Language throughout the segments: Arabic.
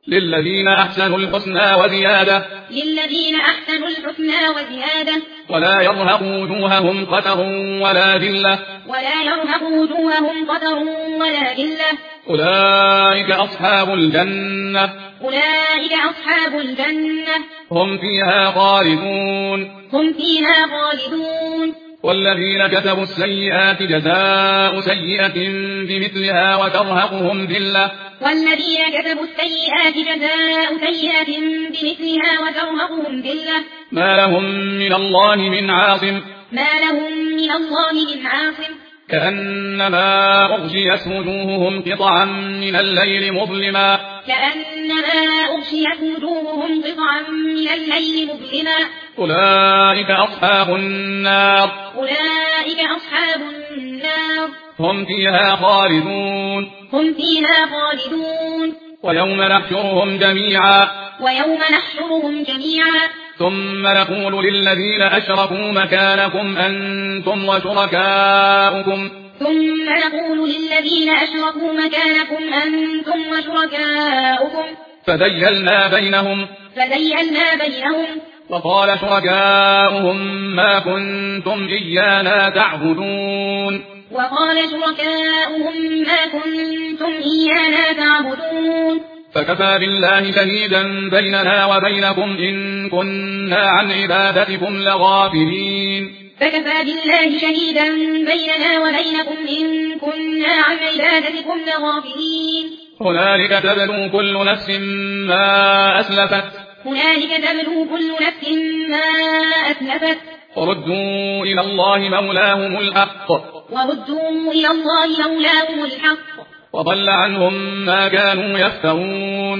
للذين أحسنوا الحسنى وزيادة للذين أحسنوا الحسنى وزيادة ولا يرهق وجوههم قتر ولا ذلة ولا يرهق وجوههم قتر ولا ذلة أولئك أصحاب الجنة أولئك أصحاب الجنة هم فيها خالدون هم فيها خالدون والذين كتبوا السيئات جزاء سيئة بمثلها وترهقهم ذلة والذين كتبوا السيئات جزاء سيئة بمثلها وترهقهم ذلة ما لهم من الله من عاصم ما لهم من الله من عاصم كأنما أغشيت وجوههم قطعا من الليل مظلما كأنما أغشيت وجوههم قطعا من الليل مظلما أولئك أصحاب النار أولئك أصحاب النار هم فيها خالدون هم فيها خالدون ويوم نحشرهم جميعا ويوم نحشرهم جميعا ثم نقول للذين أشركوا مكانكم أنتم وشركاؤكم ثم نقول للذين أشركوا مكانكم أنتم وشركاؤكم فزيلنا بينهم وقال شركاؤهم ما كنتم إيانا تعبدون فكفى بالله شهيدا بيننا وبينكم إن كنا عن عبادتكم لغافلين فكفى بالله شهيدا بيننا وبينكم إن كنا عن عبادتكم لغافلين هنالك تبلو كل نفس ما أسلفت وردوا إلى الله مولاهم الحق وضل عنهم ما كانوا يفترون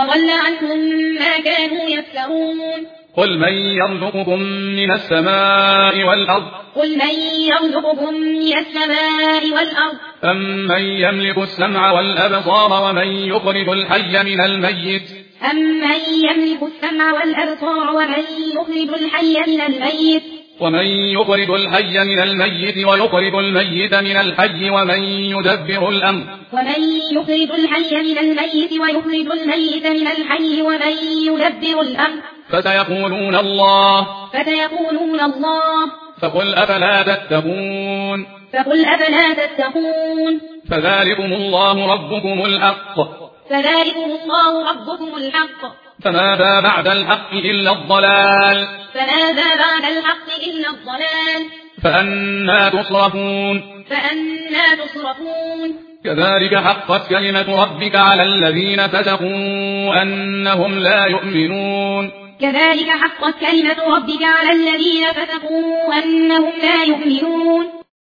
قل من يرزقكم من السماء والأرض أمن يملك السمع والأبصار ومن يخرج الحي من الميت ومن يخرج الحي من الميت ويخرج الميت من الحي ومن يدبر الأمر فسيقولون الله فقل أفلا تتقون فذلكم الله ربكم الحق فماذا بعد الحق إلا الضلال فأنا تصرفون كذلك حقت كلمة ربك على الذين فسقوا أنهم لا يؤمنون